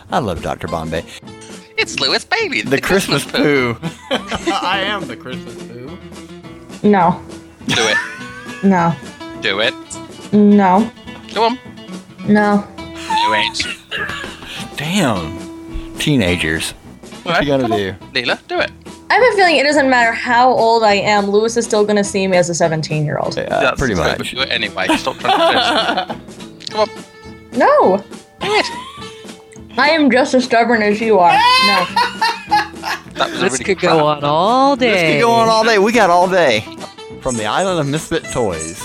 I love Dr. Bombay. It's Lewis Baby, The Christmas poo. I am the Christmas poo. No. Do it. No. Do it. No. Come on. No. Do it. Damn. Teenagers. What you gonna do? Leela, do it. I have a feeling it doesn't matter how old I am, Lewis is still going to see me as a 17-year-old. Yeah, pretty That's much. Do it anyway. Stop trying to finish. Come on. No. Do it. I am just as stubborn as you are. No. That was a This really could crap. go on all day. This could go on all day. We got all day. From the island of Misfit Toys.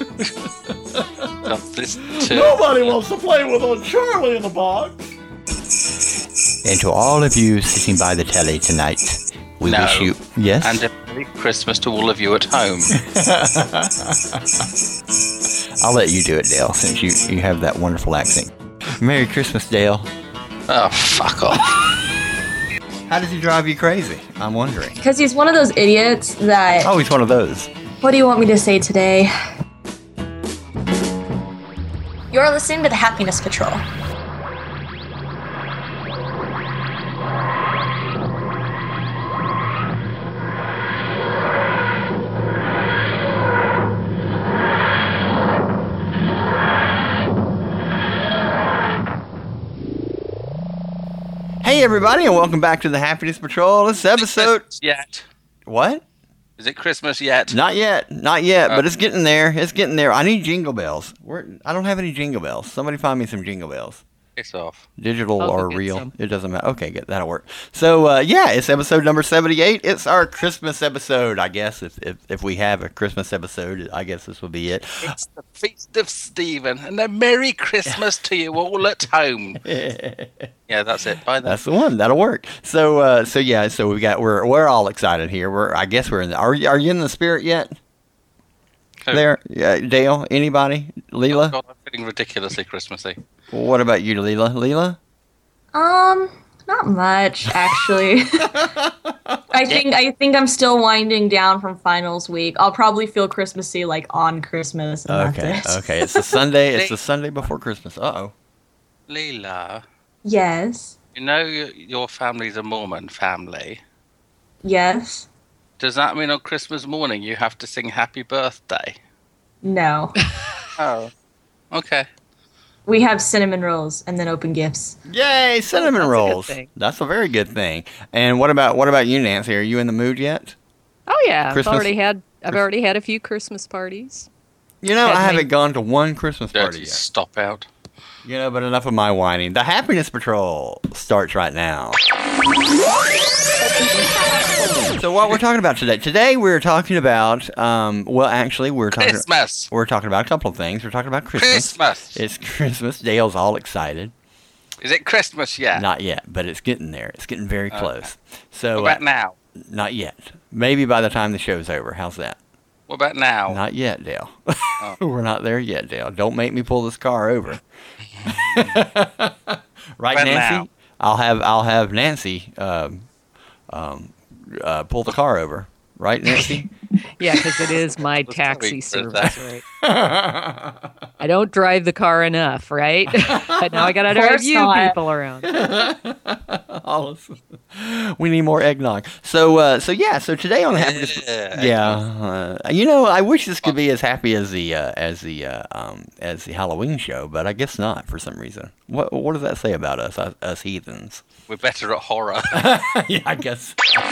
This too. Nobody wants to play with old Charlie in the box. And to all of you sitting by the telly tonight, we No. wish you... Yes? And a Merry Christmas to all of you at home. I'll let you do it, Dale, since you have that wonderful accent. Merry Christmas, Dale. Oh, fuck off. How does he drive you crazy? I'm wondering. Because he's one of those idiots that... Oh, he's one of those. What do you want me to say today? You're listening to the Happiness Patrol. Hey, everybody, and welcome back to the Happiness Patrol. This episode... Christmas yet? What? Is it Christmas yet? Not yet, but it's getting there. It's getting there. I need jingle bells. I don't have any jingle bells. Somebody find me some jingle bells. Piss off. Digital I'll go or get real. some. It doesn't matter. Okay, good. That'll work. So, yeah, it's episode number 78. It's our Christmas episode, I guess. If we have a Christmas episode, I guess this will be it. It's the Feast of Stephen, and a Merry Christmas to you all at home. Yeah, that's it. Bye then. That's the one. That'll work. So yeah. So we're all excited here. I guess we're in. Are you in the spirit yet? Who? There, Dale. Anybody? Leela. God, I'm feeling ridiculously Christmassy. What about you, Leela? Leela? Not much, actually. I think I'm still winding down from finals week. I'll probably feel Christmassy like on Christmas. And Okay. That's it. Okay. It's the Sunday. It's the Sunday before Christmas. Uh-oh. Leela, Yes. you know your family's a Mormon family. Yes. Does that mean on Christmas morning you have to sing Happy Birthday? No. Oh. Okay. We have cinnamon rolls and then open gifts. Yay! Cinnamon That's a good rolls. thing. That's a very good thing. And what about you, Nancy? Are you in the mood yet? Oh yeah, Christmas- I've already had a few Christmas parties. You know, Had I my- haven't gone to one Christmas party Dirty yet. stop out. You know, but enough of my whining. The Happiness Patrol starts right now. So what we're talking about today? Today we're talking about, we're Christmas. talking about a couple of things. We're talking about Christmas. Christmas. It's Christmas. Dale's all excited. Is it Christmas yet? Not yet, but it's getting there. It's getting very close. So What about now? not yet. Maybe by the time the show's over. How's that? What about now? Not yet, Dale. We're not there yet, Dale. Don't make me pull this car over. Right, But Nancy? now. I'll have Nancy pull the car over. Right, Nancy? Yeah, because it is my Let's taxi wait for service, right? I don't drive the car enough, right? But now I gotta drive course you not. people around. We need more eggnog. So today on the Happiness, you know, I wish this could be as happy as the Halloween show, but I guess not for some reason. What does that say about us heathens? We're better at horror. Yeah, I guess.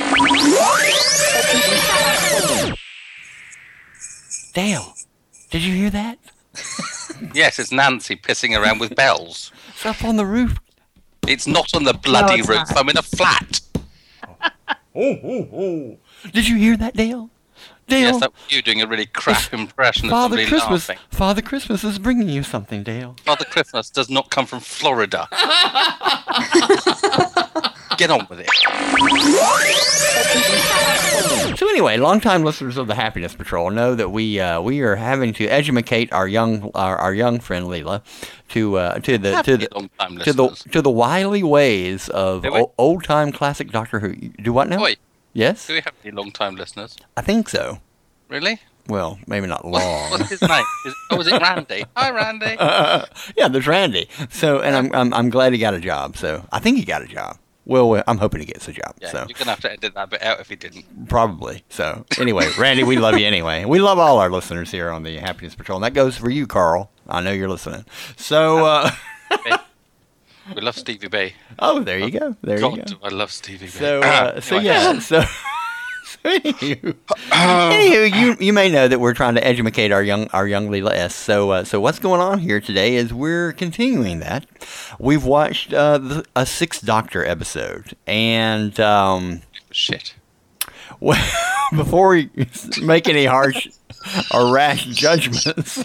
Dale, did you hear that? Yes, it's Nancy pissing around with bells. It's up on the roof. It's not on the bloody it's roof. not. I'm in a flat. Oh. Did you hear that, Dale? Dale, Yes, that was you doing a really crap impression of Father somebody Christmas. laughing. Father Christmas is bringing you something, Dale. Father Christmas does not come from Florida. Get on with it. So anyway, longtime listeners of the Happiness Patrol know that we are having to educate our young friend Leela to the wily ways of Do we? old time classic Doctor Who. Do what now? Oi, Yes, do we have any long-time listeners? I think so. Really? Well, maybe not long. What's his name? Was it Randy? Hi, Randy. Yeah, there's Randy. So, and I'm glad he got a job. So, I think he got a job. Well, I'm hoping he gets a job. Yeah, So, you're gonna have to edit that bit out if he didn't. probably. So, anyway, Randy, we love you anyway. We love all our listeners here on the Happiness Patrol. And that goes for you, Carl. I know you're listening. So, We love Stevie B. oh, there you go. There God, you go. do I love Stevie B. So, so Anyway. yeah, so anywho, you may know that we're trying to educate our young Leela S. So what's going on here today is we're continuing that. We've watched a Sixth Doctor episode, and Shit. well, before we make any harsh or rash judgments,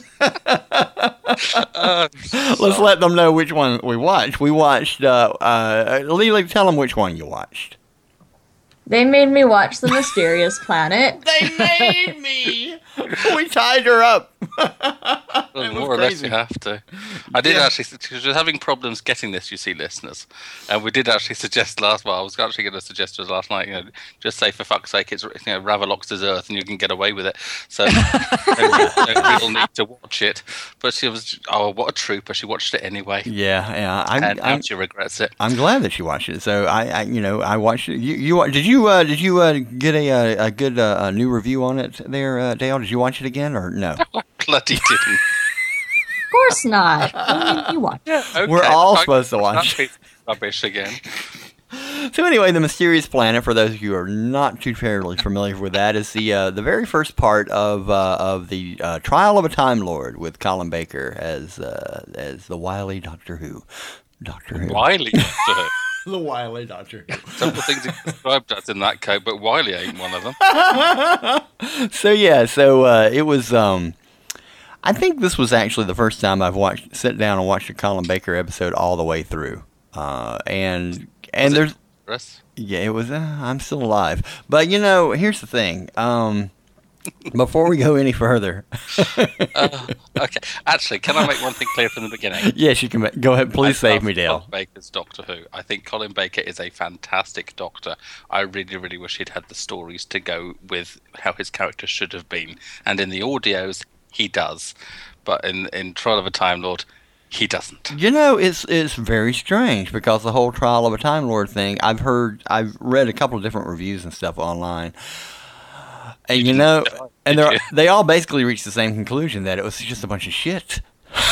let's let them know which one we watched. We watched Leela. Tell them which one you watched. They made me watch The Mysterious Planet. They made me. We tied her up. Well, more or less, you have to. I did actually, because we're having problems getting this, you see, listeners. And we did actually suggest I was actually going to suggest to us last night, just say, for fuck's sake, it's Ravalox's Earth and you can get away with it. So, no real need to watch it. But she was, what a trooper. She watched it anyway. Yeah. And now she regrets it. I'm glad that she watched it. So I watched it. Did you get a good new review on it there, Dale? Did you watch it again or no? Bloody didn't. Of course not. What do you watch? Okay, We're all supposed to watch it. Rubbish again. So anyway, The Mysterious Planet, for those of you who are not too terribly familiar with that, is the very first part of the Trial of a Time Lord with Colin Baker as the wily Doctor Who. Wiley Doctor Who. The wily Doctor Who. Several things he described as in that code, but Wiley ain't one of them. So it was. I think this was actually the first time I've sat down and watched a Colin Baker episode all the way through. And there's. Yeah, it was. I'm still alive, but here's the thing. Before we go any further. Okay. Actually, can I make one thing clear from the beginning? Yes, you can. Go ahead. Please save me, Dale. Colin Baker's Doctor Who. I think Colin Baker is a fantastic Doctor. I really, really wish he'd had the stories to go with how his character should have been. And in the audios, he does. But in Trial of a Time Lord, he doesn't. It's very strange because the whole Trial of a Time Lord thing, I've read a couple of different reviews and stuff online. And they all basically reached the same conclusion that it was just a bunch of shit.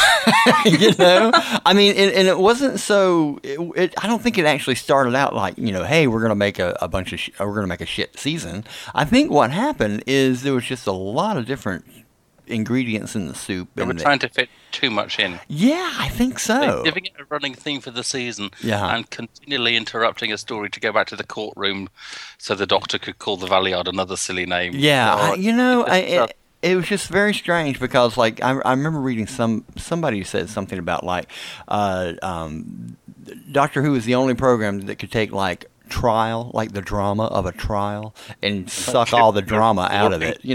I mean, and it wasn't so. I don't think it actually started out like hey, we're gonna make a bunch of we're gonna make a shit season. I think what happened is there was just a lot of different ingredients in the soup. They were trying to fit too much in. Yeah, I think so. They're giving it a running theme for the season and continually interrupting a story to go back to the courtroom so the Doctor could call the Valiard another silly name. Yeah, it was just very strange because, like, I remember reading somebody said something about, like, Doctor Who is the only program that could take, like, trial, like the drama of a trial, and suck all the drama out of it.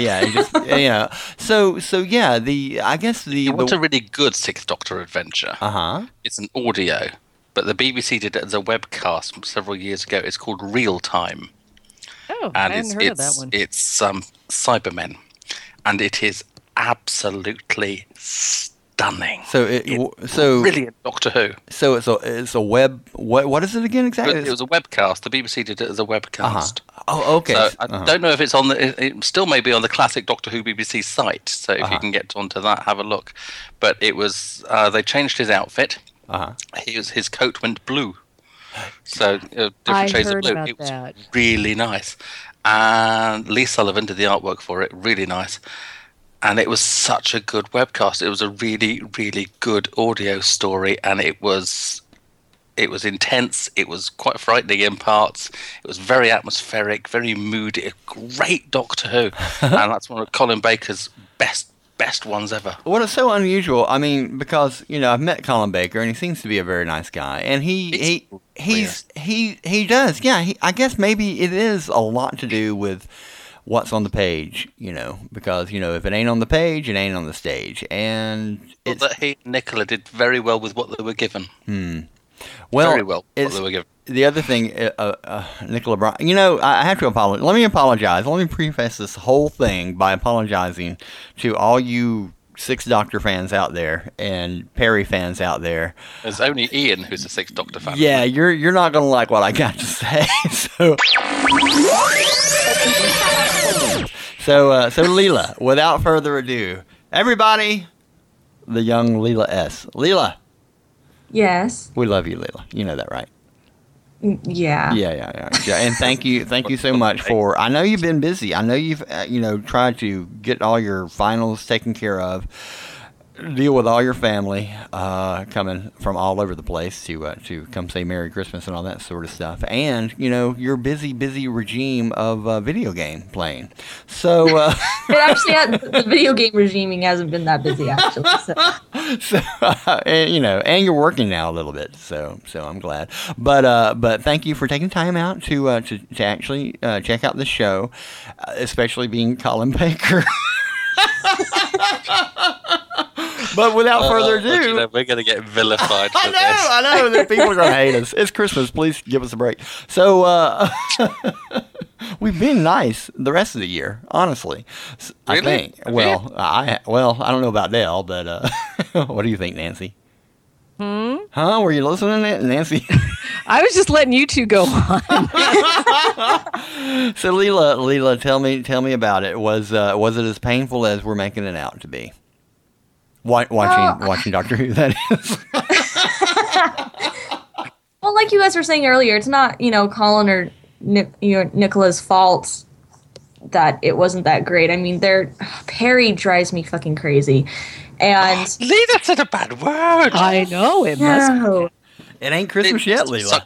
You want a really good Sixth Doctor adventure. It's an audio, but the BBC did it as a webcast several years ago. It's called Real Time. Oh, and I hadn't heard of that one. It's Cybermen, and it is absolutely stunning. Brilliant Doctor Who. So it's a web. What is it again exactly? It was a webcast. The BBC did it as a webcast. Oh, okay. So I don't know if it's on the. It still may be on the classic Doctor Who BBC site. So if you can get onto that, have a look. But it was. They changed his outfit. His coat went blue. So different shades of blue. It was really nice. And Lee Sullivan did the artwork for it. Really nice. And it was such a good webcast. It was a really, really good audio story, and it was intense. It was quite frightening in parts. It was very atmospheric, very moody. A great Doctor Who, and that's one of Colin Baker's best ones ever. Well, it's so unusual. I mean, because I've met Colin Baker, and he seems to be a very nice guy, and he does. Yeah, I guess maybe it is a lot to do with what's on the page, because, if it ain't on the page, it ain't on the stage. And that he and Nicola did very well with what they were given. Well, very well. The other thing, Nicola Bryant, I have to apologize. Let me apologize. Let me preface this whole thing by apologizing to all you Sixth Doctor fans out there and Perry fans out there. There's only Ian who's a Sixth Doctor fan. Yeah, you're not going to like what I got to say. So Leela, without further ado, everybody, the young Leela S. Leela. Yes. We love you, Leela. You know that, right? Yeah. Yeah. And thank you so much for. I know you've been busy. I know you've tried to get all your finals taken care of, deal with all your family coming from all over the place to come say Merry Christmas and all that sort of stuff, and your busy regime of video game playing. So it actually the video game regiming hasn't been that busy actually. So and you're working now a little bit, so I'm glad. But thank you for taking time out to actually check out the show, especially being Colin Baker. But without further ado, we're going to get vilified for this. I know that people are going to hate us. It's Christmas. Please give us a break. So we've been nice the rest of the year, honestly. Really? I think. Well, I don't know about Dale, but what do you think, Nancy? Huh? Were you listening, Nancy? I was just letting you two go on. So Leela, tell me about it. Was it as painful as we're making it out to be? Watching Doctor Who, that is. Well, like you guys were saying earlier, it's not Colin or Nicola's fault that it wasn't that great. I mean, Perry drives me fucking crazy, and Leela said a bad word. I know it must. It ain't Christmas yet, Leela.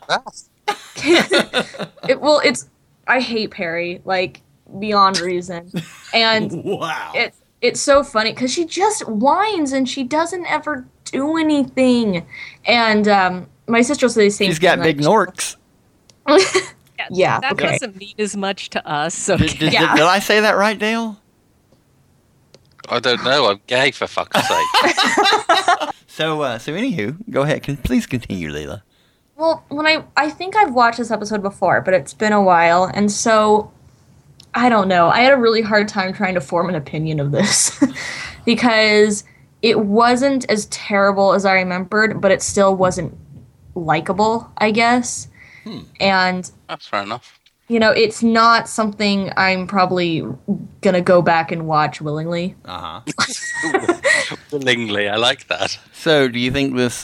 I hate Perry like beyond reason, and wow. It's so funny because she just whines and she doesn't ever do anything. And my sister will say the same thing. She's got big norks. Yeah, that okay. doesn't mean as much to us. Okay. Did I say that right, Dale? I don't know. I'm gay, for fuck's sake. So anywho, go ahead. Please continue, Leela. Well, I think I've watched this episode before, but it's been a while, and so I don't know. I had a really hard time trying to form an opinion of this because it wasn't as terrible as I remembered, but it still wasn't likable, I guess. And that's fair enough. It's not something I'm probably gonna go back and watch willingly. Willingly, I like that. So, do you think this?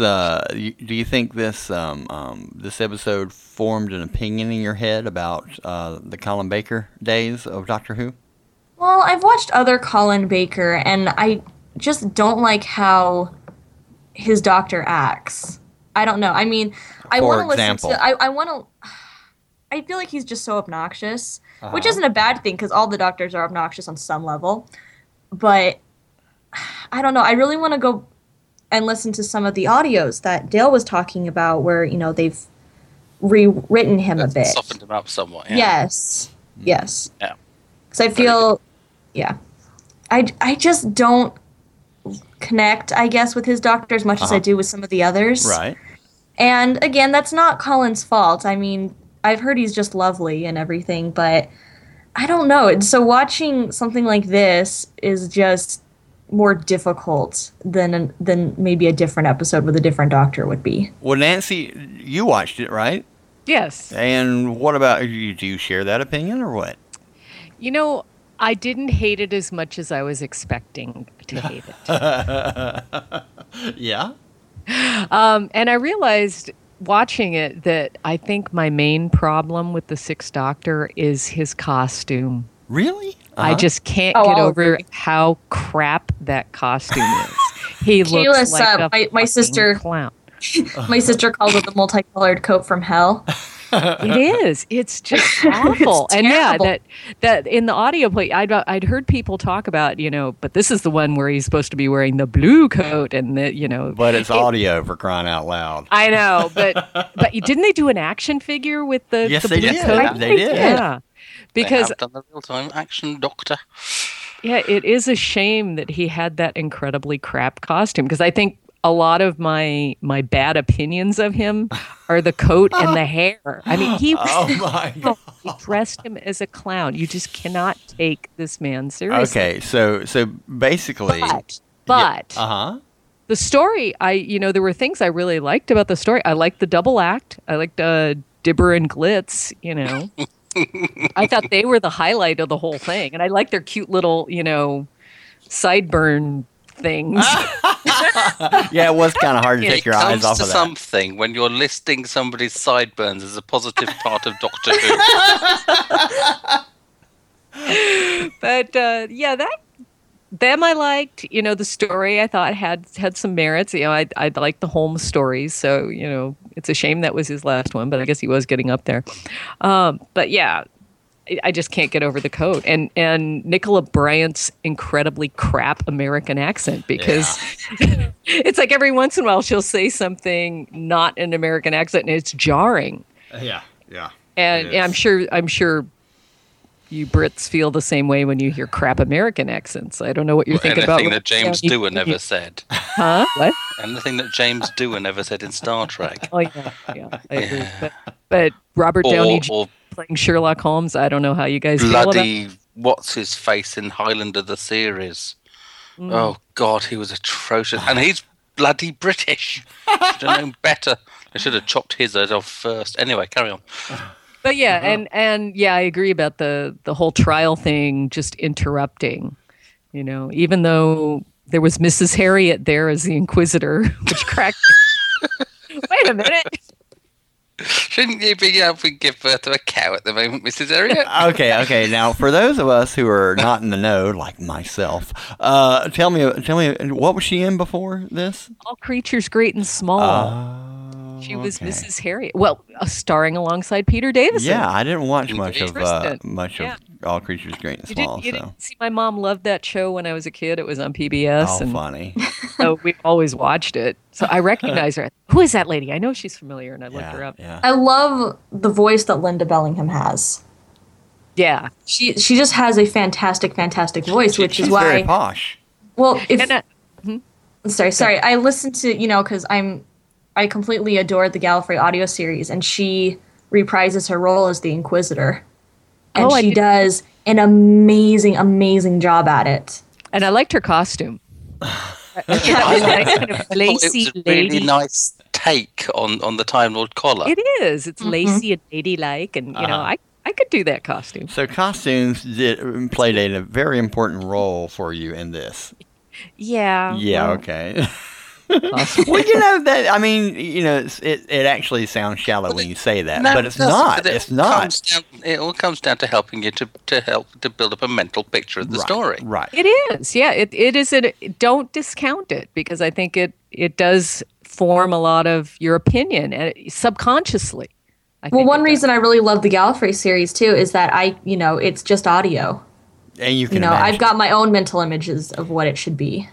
This episode formed an opinion in your head about the Colin Baker days of Doctor Who? Well, I've watched other Colin Baker, and I just don't like how his Doctor acts. I don't know. I mean, I want to listen to. I want to. I feel like he's just so obnoxious, which isn't a bad thing because all the Doctors are obnoxious on some level. But I don't know. I really want to go and listen to some of the audios that Dale was talking about where, they've rewritten him a bit. Softened him up somewhat, yeah. Yes. Yes. Yeah. Because I feel, I just don't connect, I guess, with his Doctor as much as I do with some of the others. Right. And again, that's not Colin's fault. I mean, I've heard he's just lovely and everything, but I don't know. So watching something like this is just more difficult than maybe a different episode with a different Doctor would be. Well, Nancy, you watched it, right? Yes. And what about you? Do you share that opinion or what? I didn't hate it as much as I was expecting to hate it. Yeah. And I realized watching it that I think my main problem with the Sixth Doctor is his costume. Really? I just can't get over how crap that costume is. He looks like my sister clown. My sister calls it the multicolored coat from hell. It is. It's just awful. And yeah, that in the audio play, I'd heard people talk about, but this is the one where he's supposed to be wearing the blue coat and But it's audio, for crying out loud. I know, but didn't they do an action figure with the Yes, the they blue did. coat? They did. Yeah. Because they have done the real-time action Doctor. Yeah, it is a shame that he had that incredibly crap costume because I think a lot of my bad opinions of him are the coat and the hair. I mean, he dressed him as a clown. You just cannot take this man seriously. Okay, so basically, but the story, there were things I really liked about the story. I liked the double act. I liked Dibber and Glitz. I thought they were the highlight of the whole thing, and I liked their cute little, sideburn things. Yeah, it was kind of hard to take your eyes off of that. Something when you're listing somebody's sideburns as a positive part of Doctor Who. But them I liked. The story I thought had some merits. I liked the Holmes stories, so it's a shame that was his last one, but I guess he was getting up there. But yeah. I just can't get over the coat and Nicola Bryant's incredibly crap American accent, because it's like every once in a while she'll say something not in an American accent and it's jarring. Yeah. And I'm sure you Brits feel the same way when you hear crap American accents. I don't know what you're thinking about. Anything that James Doohan never said. Huh? What? Anything that James Doohan never said in Star Trek. Oh yeah, I agree. But Robert Downey Jr. playing Sherlock Holmes, I don't know how you guys feel about it. What's his face in Highlander the series? Oh God, he was atrocious, and he's bloody British. Should have known better. I should have chopped his head off first. Anyway, carry on. But yeah, and I agree about the whole trial thing just interrupting. Even though there was Mrs. Harriet there as the Inquisitor, which cracked me. Wait a minute. Shouldn't you be able to give birth to a cow at the moment, Mrs. Harriet? Okay. Now, for those of us who are not in the know, like myself, tell me, what was she in before this? All Creatures Great and Small. She was Mrs. Harriet. Well, starring alongside Peter Davison. Yeah, I didn't watch much of All Creatures Great and Small. You didn't see, my mom loved that show when I was a kid. It was on PBS. Oh, funny. So we've always watched it. So I recognize her. Who is that lady? I know she's familiar, and I looked her up. Yeah. I love the voice that Linda Bellingham has. Yeah. She just has a fantastic voice, which is why... She's very posh. Well, Sorry. I listened to, because I completely adored the Gallifrey audio series, and she reprises her role as the Inquisitor. And she does an amazing job at it. And I liked her costume. It was a really nice take on the Time Lord collar. It is. It's lacy and ladylike, and I could do that costume. So costumes played a very important role for you in this. Yeah. Yeah. Okay. Well, that. I mean, it actually sounds shallow when you say that, but it's not. It's not. It all comes down to helping you to help to build up a mental picture of the story. Right. It is. Yeah. It is. Don't discount it, because I think it does form a lot of your opinion subconsciously. One reason I really love the Gallifrey series too is that it's just audio. And you can. I've got my own mental images of what it should be.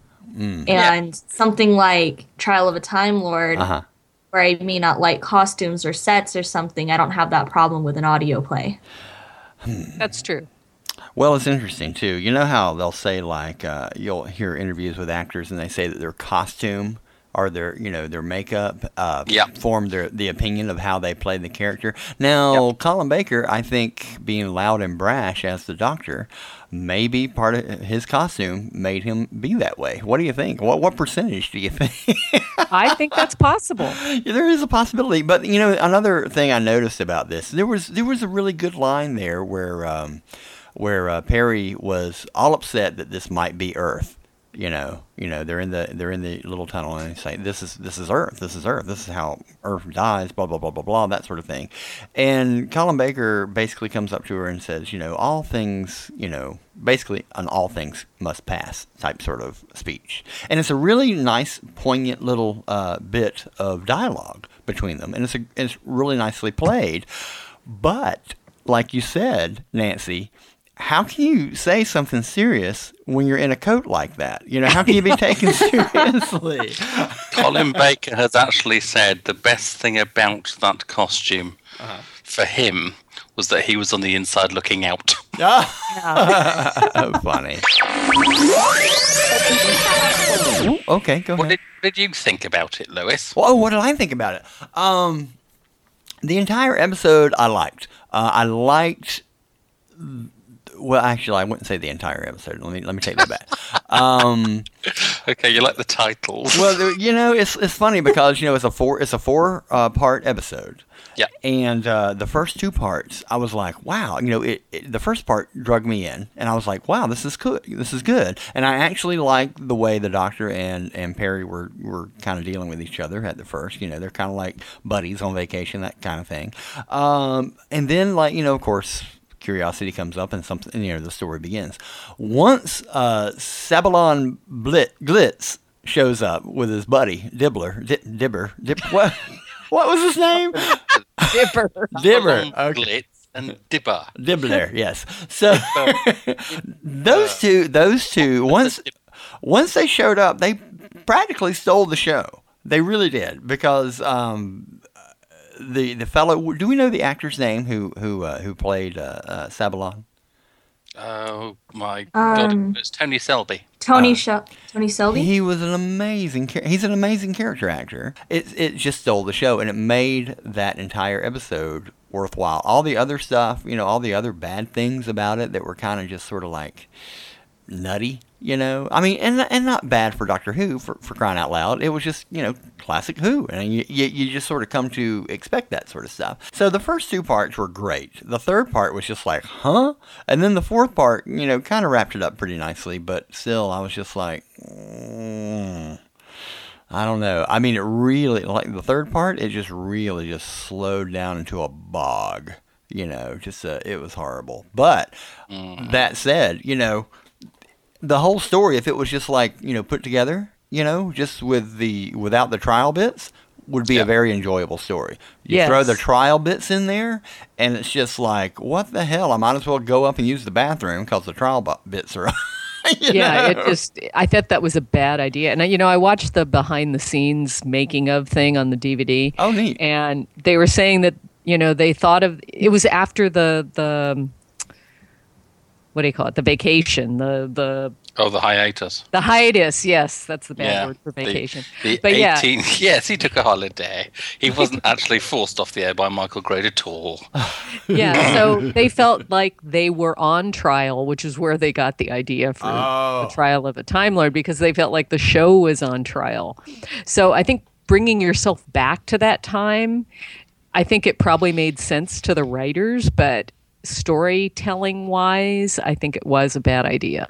And something like Trial of a Time Lord, where I may not like costumes or sets or something, I don't have that problem with an audio play. That's true. Well, it's interesting, too. You know how they'll say, like, you'll hear interviews with actors and they say that their costume or their makeup form the opinion of how they play the character. Now, Colin Baker, I think, being loud and brash as the Doctor, maybe part of his costume made him be that way. What do you think? What percentage do you think? I think that's possible. There is a possibility. But, another thing I noticed about this, there was a really good line there where Perry was all upset that this might be Earth. They're in the little tunnel and they say, this is Earth, this is how Earth dies, blah blah blah blah blah, that sort of thing. And Colin Baker basically comes up to her and says, all things, basically an all things must pass type sort of speech. And it's a really nice, poignant little bit of dialogue between them, and it's really nicely played. But like you said, Nancy, how can you say something serious when you're in a coat like that? How can you be taken seriously? Colin Baker has actually said the best thing about that costume for him was that he was on the inside looking out. Funny. Okay, go ahead. What did you think about it, Lewis? Oh, what did I think about it? The entire episode I liked. Well, actually, I wouldn't say the entire episode. Let me take that back. Okay, you like the titles. Well, it's funny because it's a four part episode. Yeah. And the first two parts, I was like, wow. The first part drug me in, and I was like, wow, this is good. This is good. And I actually liked the way the Doctor and Perry were kind of dealing with each other at the first. They're kind of like buddies on vacation, that kind of thing. And then, of course, curiosity comes up and something, the story begins. Once Sabalon Glitz shows up with his buddy Dibber. What was his name? Dibber. Okay. Glitz and Dibber. Dibbler, yes. So those two, once they showed up, they practically stole the show. They really did, because the fellow. Do we know the actor's name who played Sabalon? Oh my God! It's Tony Selby. Tony Selby. He was an amazing. He's an amazing character actor. It just stole the show, and it made that entire episode worthwhile. All the other stuff, all the other bad things about it that were kind of just sort of like nutty. I mean, and not bad for Doctor Who, for crying out loud. It was just, classic Who, and you just sort of come to expect that sort of stuff. So the first two parts were great. The third part was just like, huh? And then the fourth part, kind of wrapped it up pretty nicely, but still, I was just like, I don't know. I mean, it really, like the third part, it just really just slowed down into a bog. It was horrible. But that said, the whole story, if it was just like, put together, just without the trial bits, would be a very enjoyable story. You throw the trial bits in there, and it's just like, what the hell? I might as well go up and use the bathroom because the trial bits are I thought that was a bad idea. And, I watched the behind the scenes making of thing on the DVD. Oh, neat. And they were saying that, they thought of, it was after the what do you call it? The vacation, the hiatus. The hiatus, yes, that's the bad word for vacation. Yes, he took a holiday. He wasn't actually forced off the air by Michael Grade at all. Yeah, so they felt like they were on trial, which is where they got the idea for the trial of a Time Lord, because they felt like the show was on trial. So I think bringing yourself back to that time, I think it probably made sense to the writers, but storytelling wise, I think it was a bad idea.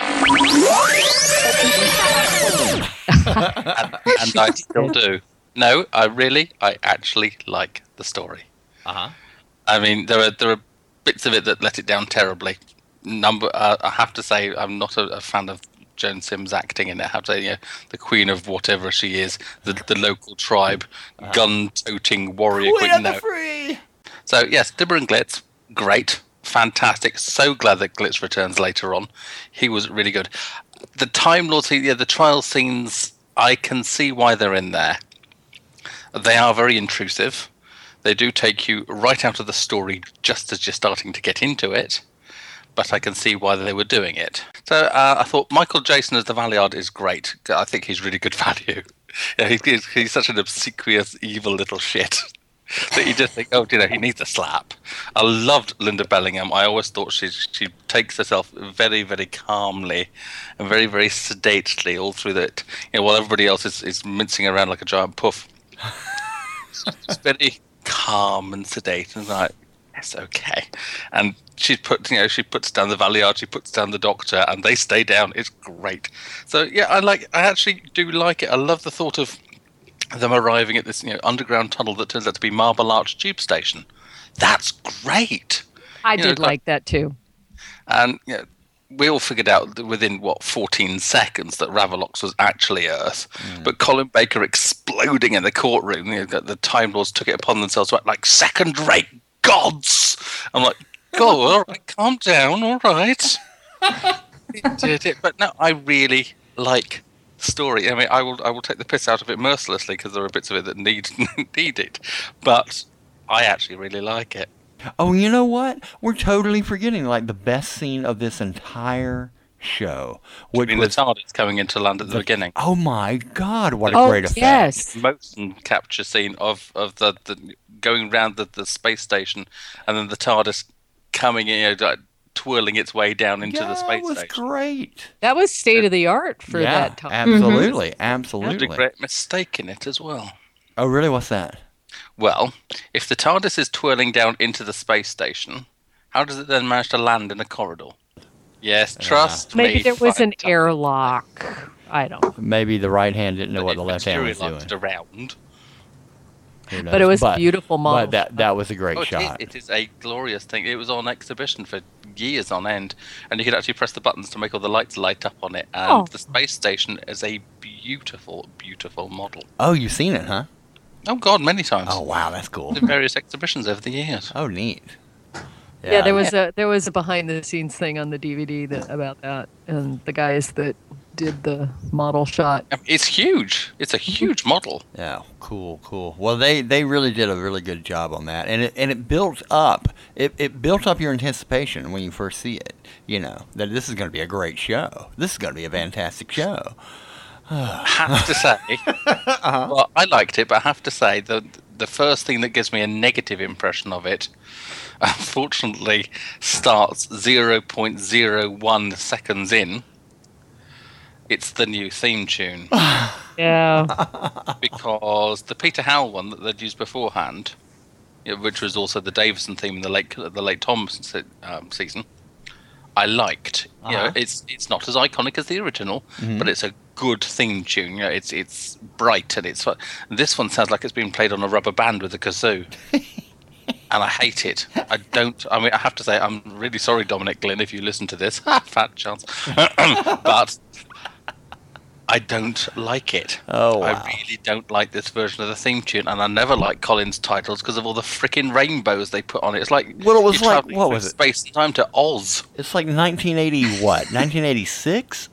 and I still do. No, I actually like the story. I mean, there are bits of it that let it down terribly. I have to say, I'm not a fan of Joan Sims acting in it. I have to say, the queen of whatever she is, the local tribe, gun-toting warrior queen. Free. So yes, Dibber and Glitz. Great, fantastic. So glad that Glitz returns later on. He was really good. The Time Lords, the trial scenes, I can see why they're in there. They are very intrusive. They do take you right out of the story just as you're starting to get into it. But I can see why they were doing it. So I thought Michael Jason as the Valeyard is great. I think he's really good value. He's such an obsequious, evil little shit. That you just think, he needs a slap. I loved Linda Bellingham. I always thought she takes herself very, very calmly and very, very sedately all through that. While everybody else is mincing around like a giant puff. She's very calm and sedate, and like, yes, okay. And she puts down the Valeyard, she puts down the Doctor, and they stay down. It's great. So yeah, I actually do like it. I love the thought of them arriving at this underground tunnel that turns out to be Marble Arch Tube Station. That's great. I did like that too. And we all figured out within 14 seconds that Ravalox was actually Earth. But Colin Baker exploding in the courtroom, the Time Lords took it upon themselves to act like second-rate gods. I'm like, go, all right, calm down, all right. He did it, but no, I really like story. I mean, I will take the piss out of it mercilessly because there are bits of it that need it, but I actually really like it. Oh, you know what? We're totally forgetting like the best scene of this entire show. Which was the TARDIS coming into land at the beginning. Oh my God! What a great effect! Yes, motion capture scene of the going around the space station, and then the TARDIS coming in, twirling its way down into the space station. That was great. That was state of the art for that time. Absolutely, absolutely. There's a great mistake in it as well. Oh, really? What's that? Well, if the TARDIS is twirling down into the space station, how does it then manage to land in a corridor? Yes, trust me. Maybe there was an airlock. I don't know. Maybe the right hand didn't know what the left hand was doing. Around. But it was a beautiful model. But that was a great shot. It is a glorious thing. It was on exhibition for years on end, and you could actually press the buttons to make all the lights light up on it. And the space station is a beautiful, beautiful model. Oh, you've seen it, huh? Oh, God, many times. Oh, wow, that's cool. In various exhibitions over the years. Oh, neat. Yeah, there was a behind the scenes thing on the DVD about that, and the guys that did the model shot. It's huge. It's a huge model. Yeah, cool. Well, they really did a really good job on that, and it built up. It built up your anticipation when you first see it. That this is going to be a great show. This is going to be a fantastic show. I have to say, well, I liked it, but I have to say the first thing that gives me a negative impression of it, unfortunately, starts 0.01 seconds in. It's the new theme tune. Yeah. Because the Peter Howell one that they'd used beforehand, which was also the Davison theme in the late Tom season, I liked. It's not as iconic as the original, but it's a good theme tune. It's bright and it's. This one sounds like it's been played on a rubber band with a kazoo, and I hate it. I have to say, I'm really sorry, Dominic Glynn, if you listen to this. Fat chance, but I don't like it. Oh, wow. I really don't like this version of the theme tune, and I never like Collins' titles because of all the freaking rainbows they put on it. It's like it was like what was it? Space and time to Oz. It's like 1980 what? 1986?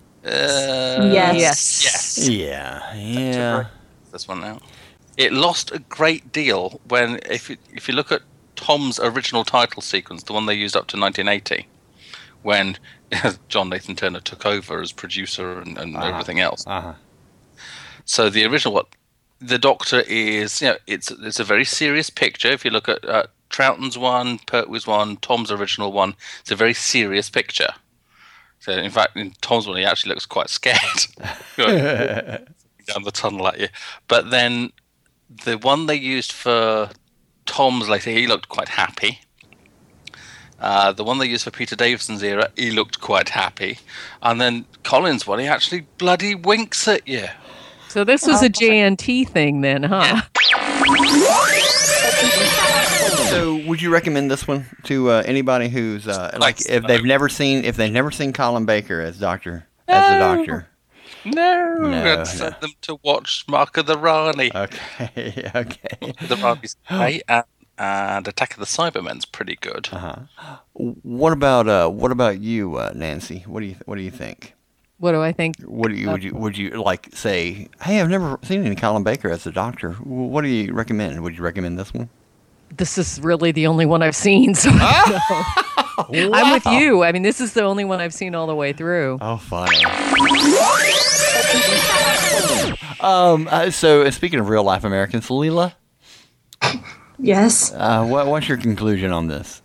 Yes. Yeah. This one now. It lost a great deal when if you look at Tom's original title sequence, the one they used up to 1980, when John Nathan Turner took over as producer and everything else. So the original the Doctor is, it's a very serious picture. If you look at Troughton's one, Pertwee's one, Tom's original one, it's a very serious picture. So in fact, in Tom's one, he actually looks quite scared down the tunnel at you. But then the one they used for Tom's later, he looked quite happy. The one they used for Peter Davison's era, he looked quite happy. And then Collins' one, he actually bloody winks at you. So this was a JNT thing then, huh? Yeah. So would you recommend this one to anybody who's if they've never seen Colin Baker as the Doctor? No. Send them to watch Mark of the Rani. Okay. The Rani's great, and Attack of the Cybermen's pretty good. What about you, Nancy? What do you think? What do I think? Would you like say, hey, I've never seen any Colin Baker as the Doctor. What do you recommend? Would you recommend this one? This is really the only one I've seen, so wow. I'm with you. I mean, this is the only one I've seen all the way through. Oh, funny. So speaking of real life Americans, Leela? Yes. What's your conclusion on this?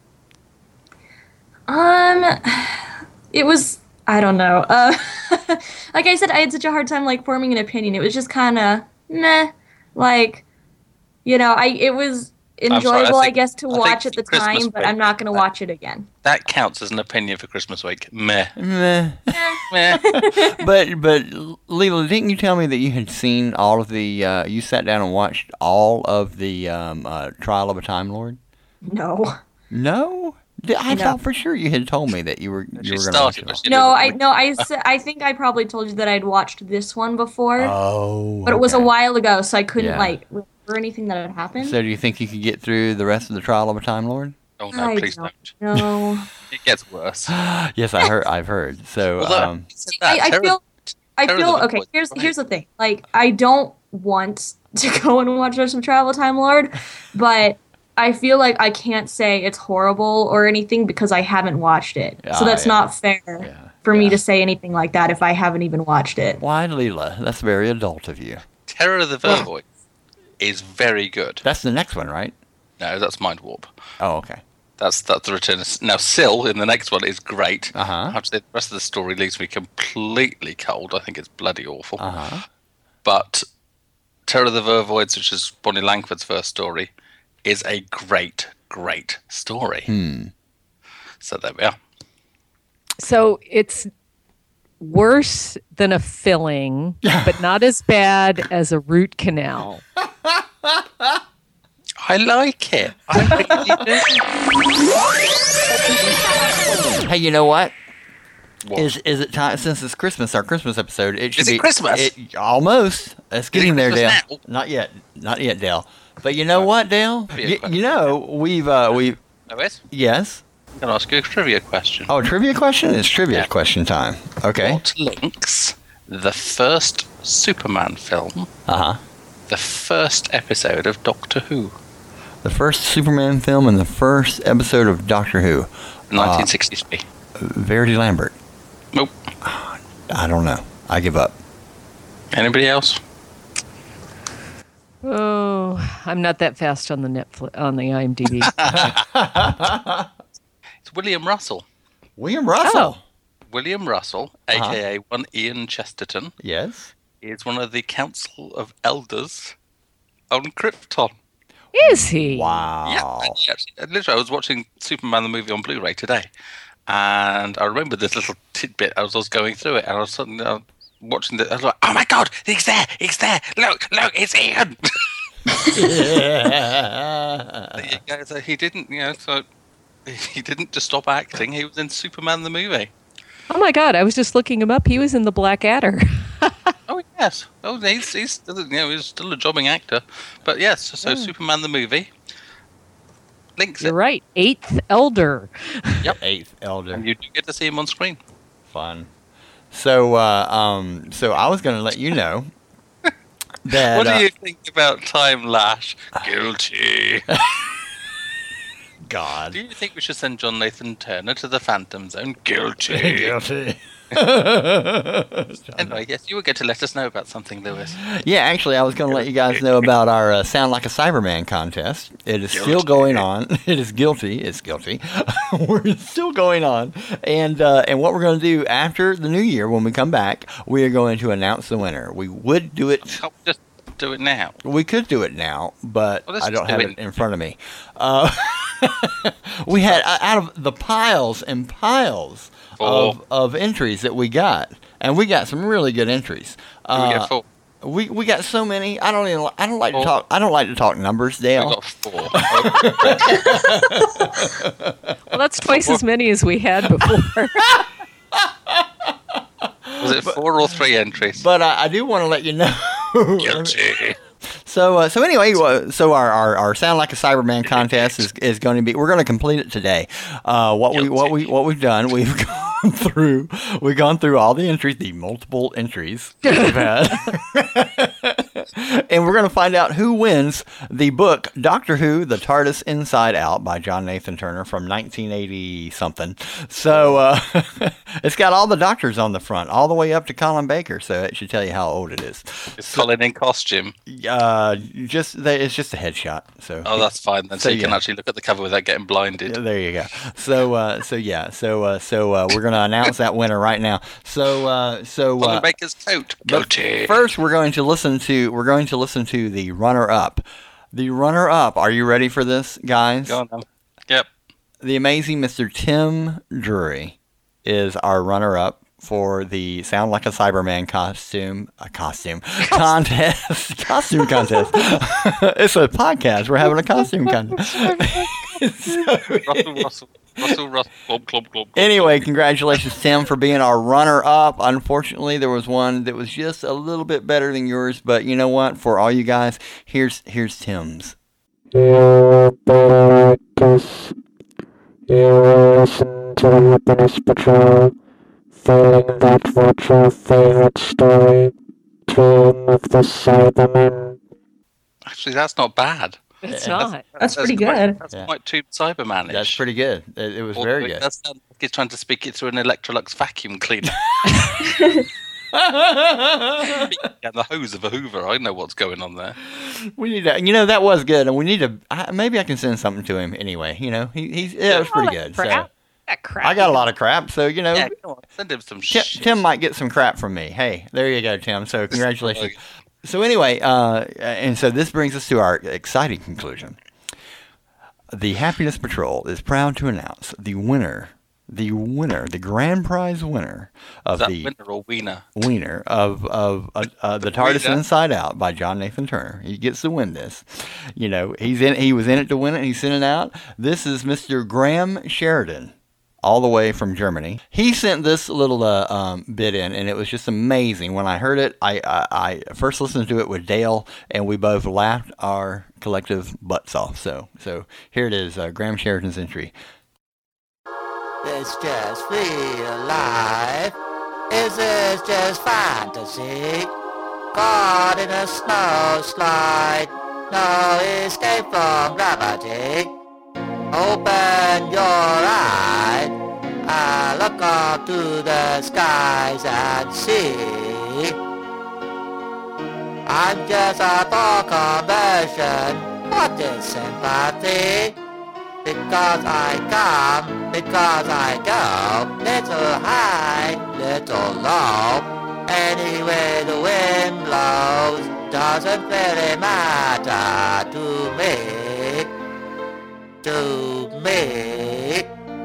It was, I don't know. Like I said, I had such a hard time forming an opinion. It was just kind of meh. It was enjoyable, I guess, to watch at the time, but I'm not going to watch it again. That counts as an opinion for Christmas week. Meh. Meh. But Leela, didn't you tell me that you had seen all of the? You sat down and watched all of the Trial of a Time Lord? No. No. I thought for sure you had told me that you were going to watch it all. No, I think I probably told you that I'd watched this one before. Oh. But it was a while ago, so I couldn't remember anything that had happened. So do you think you could get through the rest of the Trial of a Time Lord? Oh no, please don't. No. It gets worse. Yes, I've heard. So I feel okay. Here's the thing. I don't want to go and watch some Trial of Time Lord, but I feel like I can't say it's horrible or anything because I haven't watched it. So that's not fair for me to say anything like that if I haven't even watched it. Why, Leela? That's very adult of you. Terror of the Vervoids is very good. That's the next one, right? No, that's Mind Warp. Oh, okay. That's the Return of... Now, Syl in the next one is great. Uh-huh. I have to say, the rest of the story leaves me completely cold. I think it's bloody awful. Uh-huh. But Terror of the Vervoids, which is Bonnie Langford's first story, is a great, great story. So there we are. So it's worse than a filling, but not as bad as a root canal. I like it. I really do. Hey, you know what? Is it time, since it's Christmas, our Christmas episode, it should be... Is it Christmas? Almost. It's getting there, Dale. Now? Not yet, Dale. But you know what, Dale? You know, we've... Yes? I'm going to ask you a trivia question. Oh, a trivia question? It's trivia question time. Okay. What links the first Superman film, the first episode of Doctor Who? The first Superman film and the first episode of Doctor Who. 1963. Verity Lambert. Nope. I don't know. I give up. Anybody else? Oh, I'm not that fast on the IMDb. It's William Russell. William Russell? Oh. William Russell, a.k.a. one Ian Chesterton. Yes. Is one of the Council of Elders on Krypton. Is he? Wow. Yeah. Literally, I was watching Superman the movie on Blu-ray today. And I remember this little tidbit as I was going through it. And I was suddenly watching it. I was like, oh my God, he's there. Look, it's Ian. Yeah, so he didn't, so he didn't just stop acting. He was in Superman the movie. Oh my God, I was just looking him up. He was in the Blackadder. Oh yes. Oh, he's still, he's still a jobbing actor. But yes, so Superman the movie. Links You're right. Eighth Elder. Yep. Eighth Elder. And you do get to see him on screen. Fun. So I was going to let you know that... What do you think about Time Lash? Guilty. God. Do you think we should send John Nathan Turner to the Phantom Zone? Guilty. Guilty. Anyway, yes, you were going to let us know about something, Lewis. Yeah, actually, I was going to let you guys know about our Sound Like a Cyberman contest. It is still going on. It is guilty. It's guilty. We're still going on. And what we're going to do after the new year, when we come back, we are going to announce the winner. We would do it... Just do it now. We could do it now, but I don't have it in front of me. We had, out of the piles and piles of entries that we got, and we got some really good entries. We got 4. We got so many. I don't like to talk. I don't like to talk numbers, Dale. We got 4. Well, that's twice as many as we had before. Was it 4 or 3 entries? But I do want to let you know. Guilty. So anyway, so our Sound Like a Cyberman contest is going to be, we're going to complete it today. What we've done, we've gone through all the entries, the multiple entries that we've had. And we're going to find out who wins the book Doctor Who: The TARDIS Inside Out by John Nathan Turner from 1980 something. So it's got all the doctors on the front, all the way up to Colin Baker. So it should tell you how old it is. Is Colin in costume? It's just a headshot. So that's fine then. So you can actually look at the cover without getting blinded. Yeah, there you go. So we're going to announce that winner right now. Colin Baker's coat. Guilty. First, we're going to listen to the runner-up. The runner-up. Are you ready for this, guys? Go on then. Yep. The amazing Mr. Tim Drury is our runner-up for the Sound Like a Cyberman costume contest. Costume contest. It's a podcast. We're having a costume contest. Russell, club. Anyway, congratulations, Tim, for being our runner-up. Unfortunately, there was one that was just a little bit better than yours, but you know what? For all you guys, here's Tim's. You listen to the Happiness Patrol, feeling that what's your favorite story, Tomb of the Cybermen. Actually, that's not bad. It's not. That's pretty good. That's quite too Cyberman-ish. That's pretty good. It was very good. That sounds like he's trying to speak it through an Electrolux vacuum cleaner. And the hose of a Hoover. I know what's going on there. We need to, that was good, and we need to. Maybe I can send something to him anyway. It was pretty good. Crap. So, I got a lot of crap, so Yeah, come on, send him some shit. Tim might get some crap from me. Hey, there you go, Tim. So congratulations. So anyway, and so this brings us to our exciting conclusion. The Happiness Patrol is proud to announce the grand prize winner of the winner or wiener? Wiener of the TARDIS Inside Out by John Nathan Turner. He gets to win this. He was in it to win it. He sent it out. This is Mr. Graham Sheridan, all the way from Germany. He sent this little bit in, and it was just amazing. When I heard it, I first listened to it with Dale, and we both laughed our collective butts off. So here it is, Graham Sheridan's entry. This just real life? Is this just fantasy? Caught in a snow slide, no escape from gravity. Open your eyes, look up to the skies and see. I'm just a poor conversion, what is sympathy? Because I come, because I go, little high, little low. Anyway the wind blows, doesn't really matter to me, to me.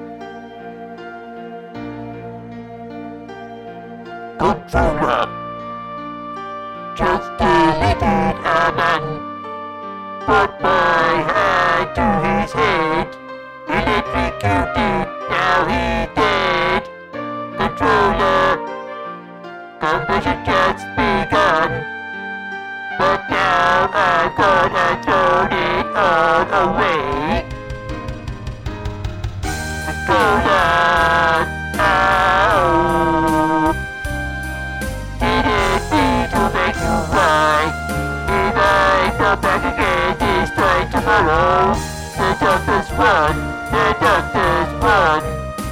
Controller, just a little man, put my hand to his head, electrocuted, now he dead. Controller, conversion just begun, but now I'm gonna turn it all away. Controller, oh, didn't mean to make you cry. If I come back again this time tomorrow, the doctors run, the doctors run,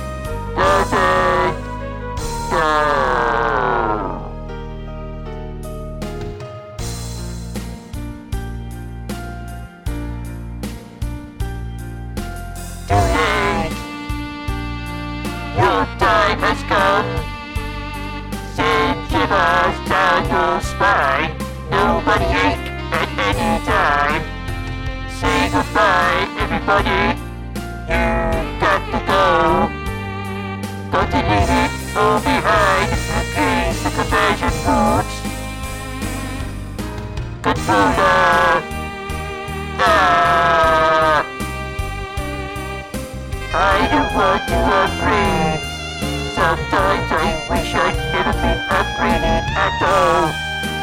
doesn't go. Too late, your time has come. Send shivers down your spine, nobody ache at any time. Say goodbye, everybody. You got to go. Don't leave it all behind in case the conversion works. Controller. I don't want to upgrade. Sometimes I wish I'd never been upgraded at all.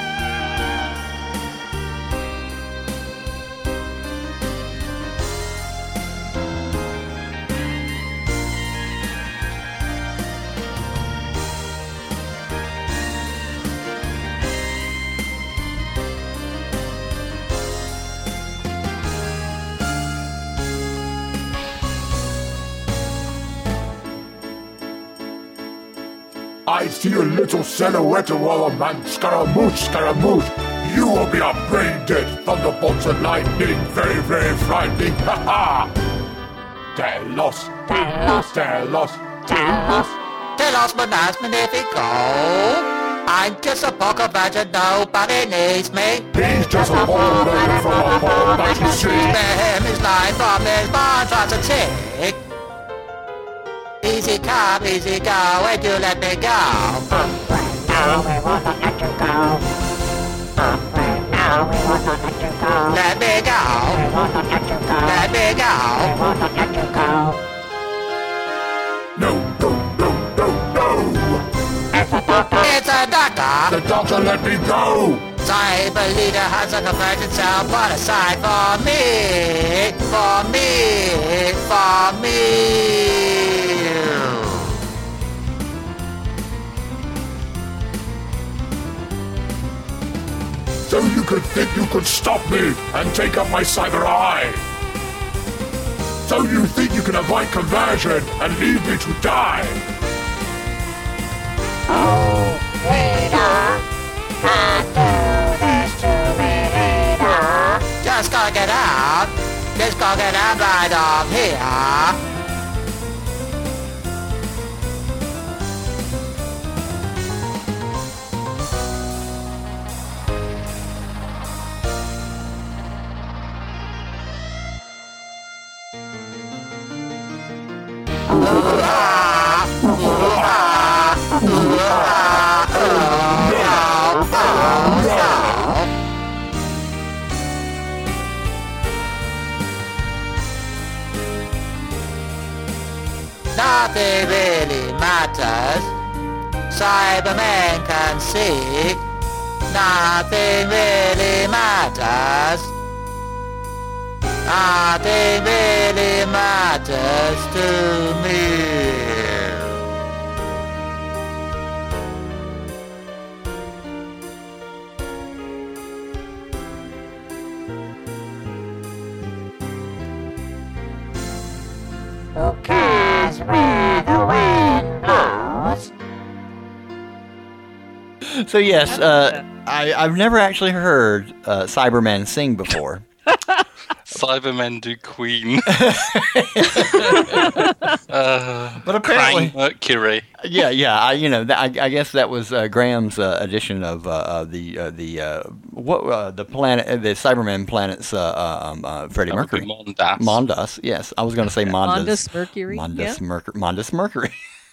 I see a little silhouette of a man. Scaramouche. You will be upgraded. Thunderbolts and lightning. Very, very frightening. Ha ha! Telos, Menas Magnifico. I'm just a poker badger, nobody needs me. He's just a poor man from a poor that you see. Spare him his life from his barn tries to tick. Easy come, easy go, where'd you let me go? Right now we want to let you go. Right now we want to let you go. Let me go. We want to let you go. Let me go. We want to let you go. No. It's a doctor. The doctor let me go. Cyber leader has a conversion cell put aside for me. For me. So you could think you could stop me and take up my cyber eye? So you think you can avoid conversion and leave me to die? Oh, Rita, can't do this to me, Rita. Just gotta get out. Just gotta get out right off here. Nothing really matters. Cybermen can see. Nothing really matters. Nothing really matters to me. Who cares where the wind blows? So yes, I've never actually heard Cybermen sing before. Cybermen do Queen. But apparently, Mercury. Yeah. I guess that was Graham's edition of the planet, the Cybermen planet's Freddie Mercury. Mondas. Yes, I was going to say Mondas. Mondas Mercury. Mondas Mercury.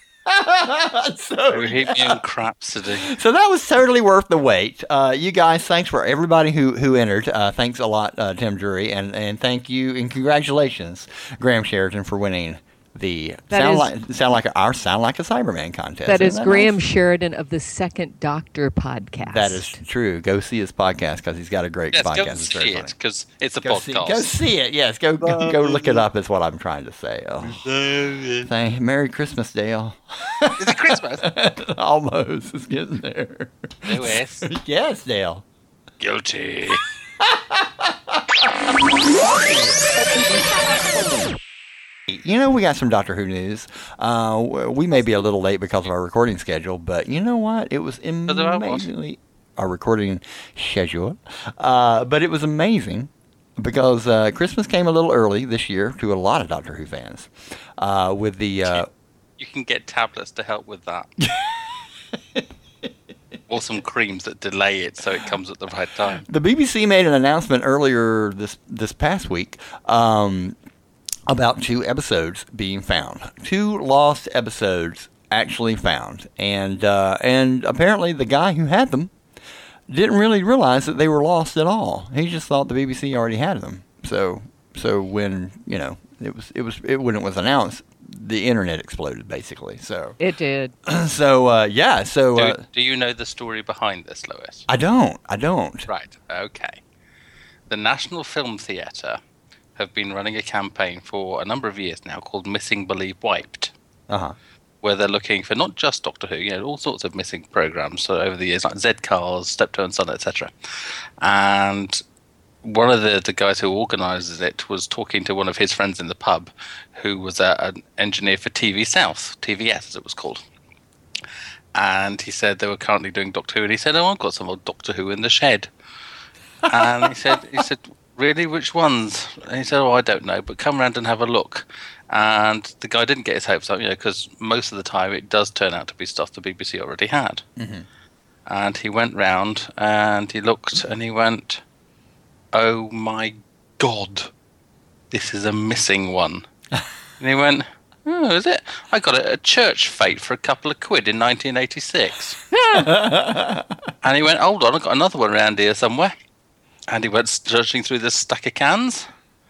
Bohemian Rhapsody. So that was totally worth the wait. You guys, thanks for everybody who entered. Thanks a lot, Tim Drury, and thank you and congratulations, Graham Sheridan, for winning the Sound Like a Cyberman contest. That is Graham Sheridan of the Second Doctor podcast. That is true. Go see his podcast because he's got a great podcast. Go see it because it's a podcast. Go see it. Yes, go look it up. Is what I'm trying to say. Oh. Merry Christmas, Dale. Is it Christmas? Almost. It's getting there. Lewis. Yes, Dale. Guilty. You know, we got some Doctor Who news. We may be a little late because of our recording schedule, but you know what? It was amazingly our recording schedule. But it was amazing because Christmas came a little early this year to a lot of Doctor Who fans. With the you can get tablets to help with that. Or some creams that delay it so it comes at the right time. The BBC made an announcement earlier this past week about 2 episodes being found. 2 lost episodes actually found. And apparently the guy who had them didn't really realize that they were lost at all. He just thought the BBC already had them. So when, it when it was announced, the internet exploded basically. So it did. So do you know the story behind this, Lewis? I don't. Right. Okay. The National Film Theatre have been running a campaign for a number of years now called Missing Believe Wiped. Where they're looking for not just Doctor Who, all sorts of missing programs over the years, like Z-Cars, Steptoe and Son, etc. And one of the guys who organises it was talking to one of his friends in the pub who was an engineer for TV South, TVS as it was called. And he said they were currently doing Doctor Who, and he said, I've got some old Doctor Who in the shed. And he said, really, which ones? And he said, I don't know, but come round and have a look. And the guy didn't get his hopes up, because most of the time it does turn out to be stuff the BBC already had. Mm-hmm. And he went round and he looked and he went, oh my God, this is a missing one. And he went, oh, is it? I got it at Church Fate for a couple of quid in 1986. And he went, hold on, I've got another one around here somewhere. And he went searching through this stack of cans.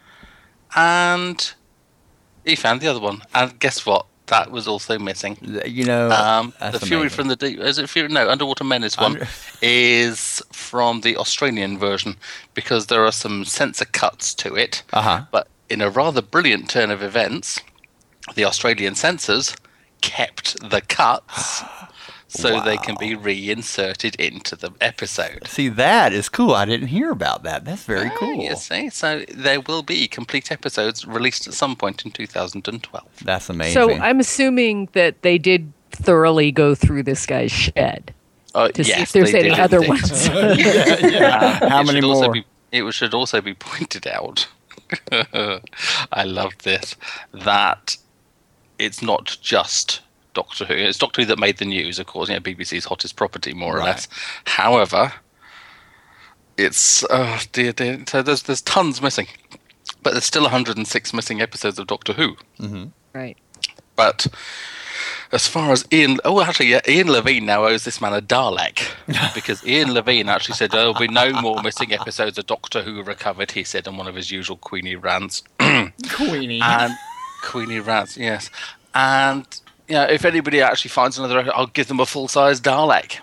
And he found the other one. And guess what? That was also missing. The Fury from the Deep. Is it Fury? No, Underwater Menace one is from the Australian version because there are some censor cuts to it. But in a rather brilliant turn of events, the Australian censors kept the cuts. so they can be reinserted into the episode. See, that is cool. I didn't hear about that. That's very cool. You see, so there will be complete episodes released at some point in 2012. That's amazing. So I'm assuming that they did thoroughly go through this guy's shed to see if there's any other ones. How many more? It should also be pointed out, I love this, that it's not just Doctor Who. It's Doctor Who that made the news, of course, BBC's hottest property, more or less. However, it's, so there's tons missing. But there's still 106 missing episodes of Doctor Who. Mm-hmm. Right. But as far as Ian Levine now owes this man a Dalek, because Ian Levine actually said there'll be no more missing episodes of Doctor Who recovered, he said on one of his usual Queenie rants. Queenie rants, yes. And if anybody actually finds another, I'll give them a full-size Dalek.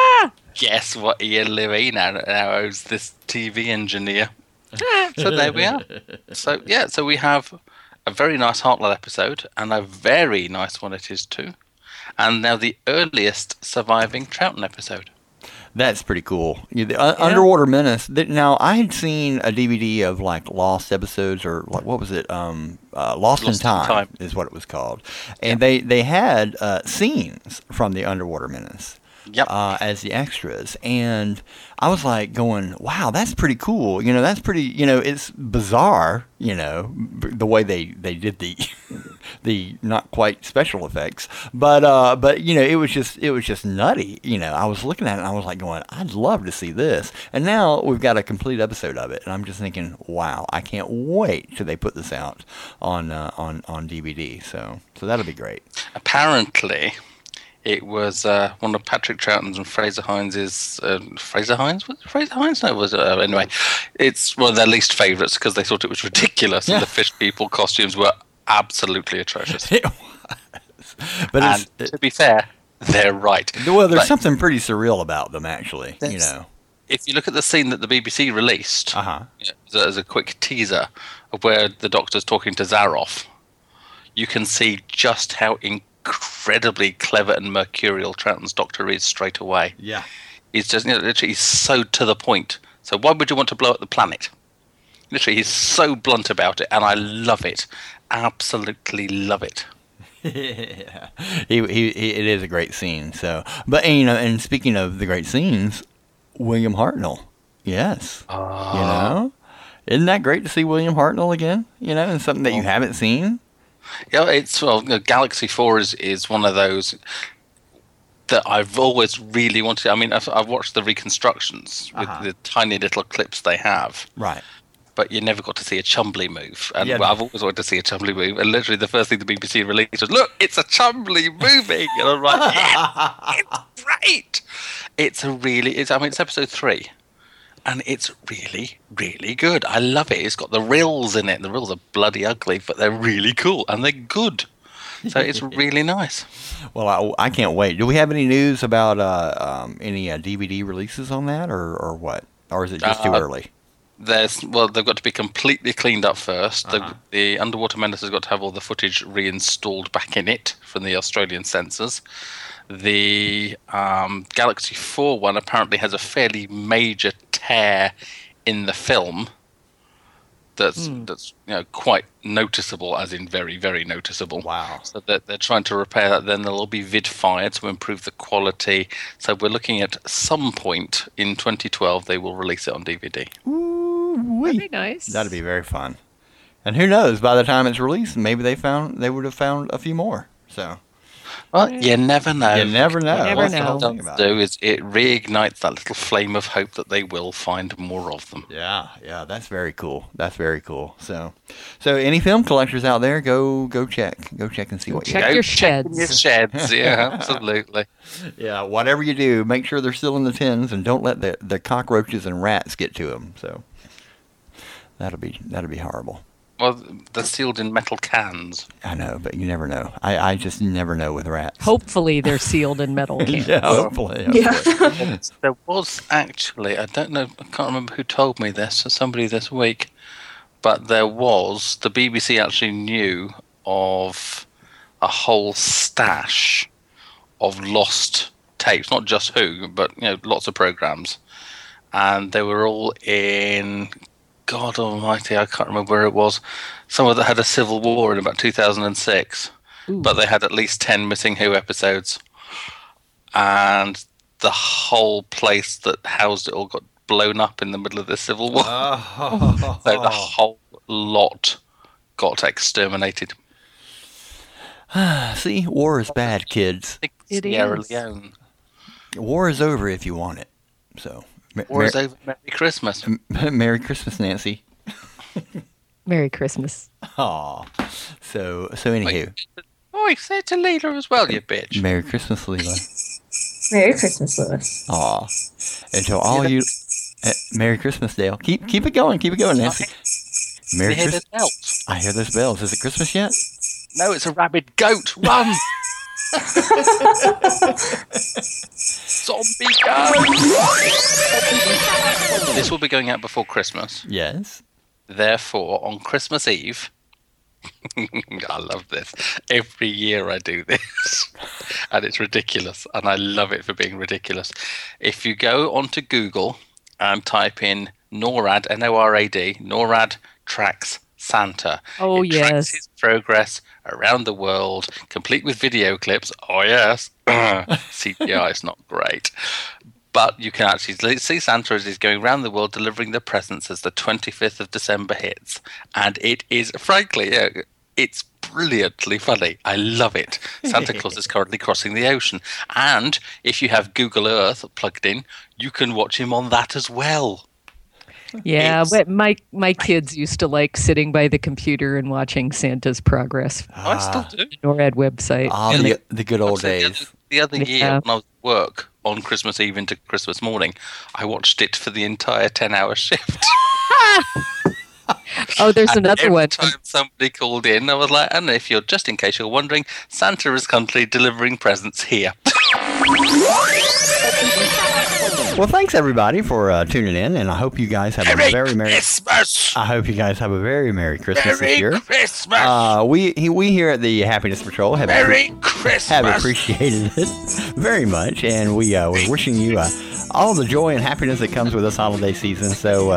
Guess what Ian Levine now owes this TV engineer. So there we are. So we have a very nice Heartland episode, and a very nice one it is too. And now the earliest surviving Troughton episode. That's pretty cool. Underwater Menace. Now, I had seen a DVD of Lost episodes, or what was it? Lost in Time is what it was called. And they had scenes from the Underwater Menace. Yep. As the extras, and I was going, wow, that's pretty cool. That's pretty, it's bizarre, the way they did the not quite special effects, but it was just nutty. I was looking at it and I was going, I'd love to see this. And now we've got a complete episode of it, and I'm just thinking, wow, I can't wait till they put this out on DVD. So that'll be great. Apparently, it was one of Patrick Troughton's and Fraser Hines's. Fraser Hines? Was it Fraser Hines? No, it was anyway. It's one of their least favourites because they thought it was ridiculous, and the fish people costumes were absolutely atrocious. It was, but to be fair, they're right. Well, there's something pretty surreal about them, actually. If you look at the scene that the BBC released as a quick teaser of where the Doctor's talking to Zaroff, you can see just how incredibly clever and mercurial Troughton's Doctor is straight away. Yeah. He's just literally he's so to the point. So why would you want to blow up the planet? Literally, he's so blunt about it, and I love it. Absolutely love it. Yeah. It is a great scene. So, but and speaking of the great scenes, William Hartnell. Yes. Isn't that great to see William Hartnell again? And something that you haven't seen. Yeah, Galaxy 4 is one of those that I've always really wanted. I mean, I've watched the reconstructions with the tiny little clips they have. Right. But you never got to see a Chumbly move. And I've always wanted to see a Chumbly move. And literally the first thing the BBC released was, look, it's a Chumbly moving. And I'm like, yeah, it's great. It's episode 3. And it's really, really good. I love it. It's got the rills in it. The rills are bloody ugly, but they're really cool and they're good. So it's really nice. Well, I can't wait. Do we have any news about any DVD releases on that, or what? Or is it just too early? They've got to be completely cleaned up first. The Underwater Menace has got to have all the footage reinstalled back in it from the Australian censors. The Galaxy 4 one apparently has a fairly major tear in the film that's quite noticeable, as in very, very noticeable. Wow. So that they're trying to repair that. Then they'll all be vid-fired to improve the quality. So we're looking at some point in 2012 they will release it on DVD. Ooh, that'd be nice. That'd be very fun. And who knows, by the time it's released, maybe they would have found a few more. So Well, you never know. You never know. Never know. What it does do is it reignites that little flame of hope that they will find more of them. Yeah, that's very cool. That's very cool. So any film collectors out there, go check and see what you check your sheds. Your sheds, yeah, absolutely. Yeah, whatever you do, make sure they're still in the tins and don't let the cockroaches and rats get to them. So that'll be horrible. Well, they're sealed in metal cans. I know, but you never know. I just never know with rats. Hopefully they're sealed in metal cans. Yeah, hopefully. Yeah. There was actually, I don't know, I can't remember who told me this, somebody this week, but the BBC actually knew of a whole stash of lost tapes, not just Who, but lots of programs, and they were all in. God Almighty, I can't remember where it was. Somewhere that had a civil war in about 2006, but they had at least 10 Missing Who episodes, and the whole place that housed it all got blown up in the middle of the civil war. So the whole lot got exterminated. See, war is bad, kids. Sierra Leone. War is over if you want it. So. War is over. Merry Christmas. Merry Christmas, Nancy. Merry Christmas. Aw. So anywho. Oh, say it to Leela as well, you bitch. Merry Christmas, Leela. Merry Christmas, Lewis. Aw. And to all you... Merry Christmas, Dale. Keep it going, Nancy. Merry Christmas. I hear those bells. Is it Christmas yet? No, it's a rabid goat. Run! Zombie goat! This will be going out before Christmas. Yes. Therefore, on Christmas Eve, I love this. Every year I do this, and it's ridiculous, and I love it for being ridiculous. If you go onto Google and type in NORAD, N-O-R-A-D, NORAD tracks Santa. Oh, it tracks his progress around the world, complete with video clips. Oh, yes. CGI is not great. But you can actually see Santa as he's going around the world delivering the presents as the 25th of December hits. And it is, frankly, it's brilliantly funny. I love it. Santa Claus is currently crossing the ocean. And if you have Google Earth plugged in, you can watch him on that as well. Yeah, but my kids used to like sitting by the computer and watching Santa's progress. I still do. NORAD website. The good old days. The other year when I was at work on Christmas Eve into Christmas morning, I watched it for the entire 10-hour shift. Oh, there's another one. Every time somebody called in, I was like, and if you're just in case you're wondering, Santa is currently delivering presents here. Well, thanks everybody for tuning in, and I hope you guys have a very Merry Christmas. I hope you guys have a very Merry Christmas this year. Merry Christmas. We here at the Happiness Patrol have appreciated it very much, and we're wishing you all the joy and happiness that comes with this holiday season. So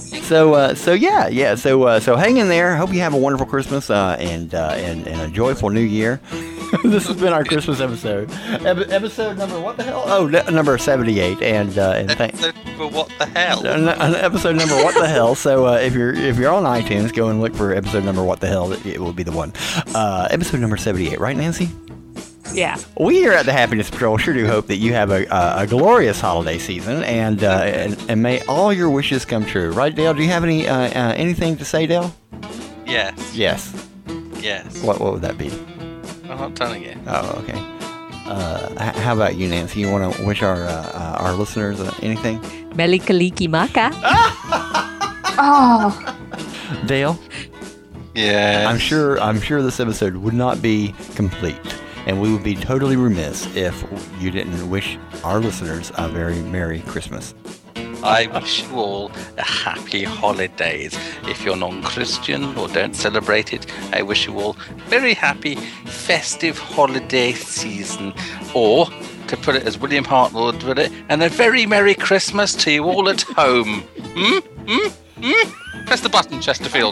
hang in there. Hope you have a wonderful Christmas and a joyful New Year. This has been our Christmas episode. Episode number what the hell? Oh, number 78. Episode number what the hell? Episode number what the hell? So if you're on iTunes, go and look for episode number what the hell. It will be the one. Episode number 78, right, Nancy? Yeah. We here at the Happiness Patrol sure do hope that you have a glorious holiday season and may all your wishes come true. Right, Dale? Do you have anything to say, Dale? Yes. Yes. Yes. What would that be? I'm not telling you. Oh, okay. How about you, Nancy? You want to wish our listeners anything? Meli Kaliki Maka. Oh. Dale? Yeah. I'm sure this episode would not be complete, and we would be totally remiss if you didn't wish our listeners a very Merry Christmas. I wish you all a happy holidays. If you're non-Christian or don't celebrate it, I wish you all very happy festive holiday season. Or, to put it as William Hart would put it, and a very Merry Christmas to you all at home. Press the button, Chesterfield.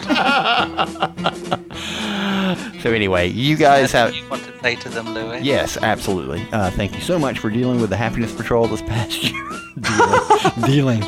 So anyway, you guys have... you want to say to them, Louis? Yes, absolutely. Thank you so much for dealing with the Happiness Patrol this past year. Dealing.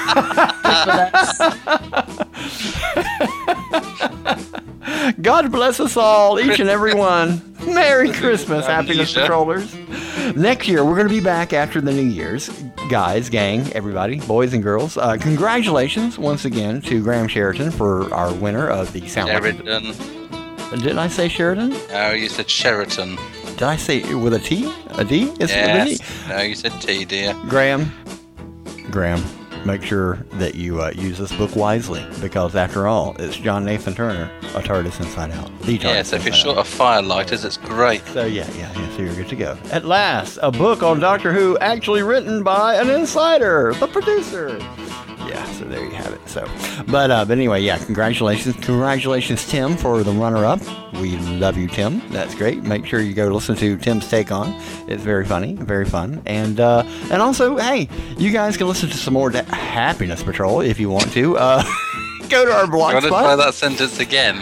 God bless us all, each and every one. Merry Christmas, Happiness Patrollers. Next year, we're going to be back after the New Year's. Guys, gang, everybody, boys and girls, congratulations once again to Graham Sheraton for our winner of the Sound. Sheridan. Didn't I say Sheridan? No, you said Sheraton. Did I say it with a T? A D? It's yes. with a D. No, you said T, dear. Graham, make sure that you use this book wisely, because after all, it's John Nathan Turner, A TARDIS Inside Out. Yes, if it's short of firelighters, it's great. So yeah, so you're good to go. At last, a book on Doctor Who actually written by an insider, the producer. Yeah, so there you have it. So, but anyway, yeah, congratulations, Tim, for the runner-up. We love you, Tim. That's great. Make sure you go listen to Tim's take on. It's very funny, very fun, and also, hey, you guys can listen to some more Happiness Patrol if you want to. Go to our blog spot. Try that sentence again.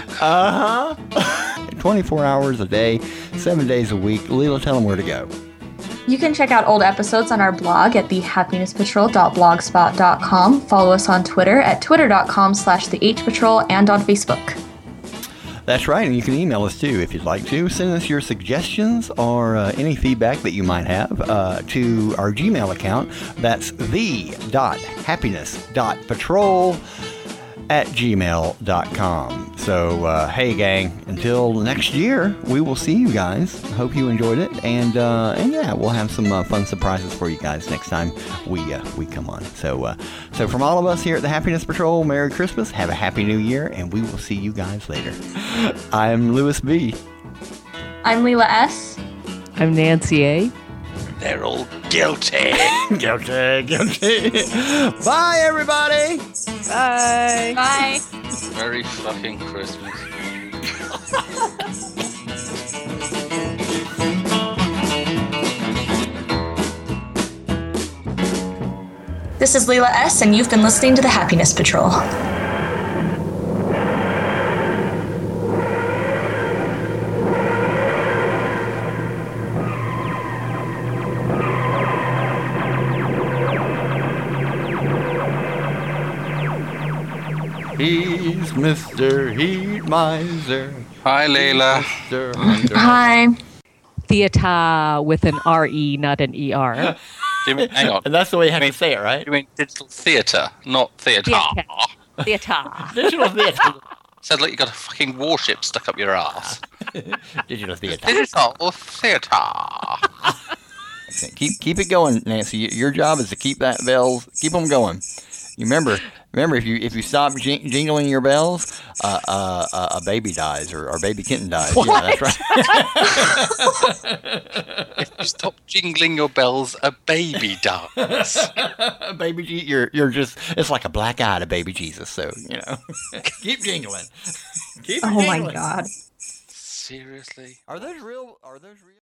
24 hours a day, 7 days a week. Leela, tell them where to go. You can check out old episodes on our blog at thehappinesspatrol.blogspot.com. Follow us on Twitter at twitter.com/thehpatrol and on Facebook. That's right, and you can email us too if you'd like to. Send us your suggestions or any feedback that you might have to our Gmail account. That's the.happiness.patrol@gmail.com. So, hey gang, until next year, we will see you guys. Hope you enjoyed it, and yeah, we'll have some fun surprises for you guys next time we come on. So from all of us here at the Happiness Patrol, Merry Christmas, have a Happy New Year, and we will see you guys later. I'm Lewis B. I'm Leela S. I'm Nancy A. They're all guilty. Guilty. Bye, everybody. Bye. Bye. Merry fucking Christmas. This is Leela S., and you've been listening to the Happiness Patrol. He's Mr. Heat Miser. Hi, Leila. Hi. Theater with an R-E, not an E-R. Hang on. And that's the way you have to say it, right? You mean digital theatre, not theatre. Theater. Digital theatre. Sounds like you got a fucking warship stuck up your ass. Digital theatre. Digital theatre. Keep it going, Nancy. Your job is to keep that bells. Keep them going. You remember, if you stop jingling your bells, a baby dies or a baby kitten dies. What? Yeah, that's right. If you stop jingling your bells, a baby dies. Baby, you're just, it's like a black eye to baby Jesus. So keep jingling. Keep jingling. Oh my God. Seriously? Are those real?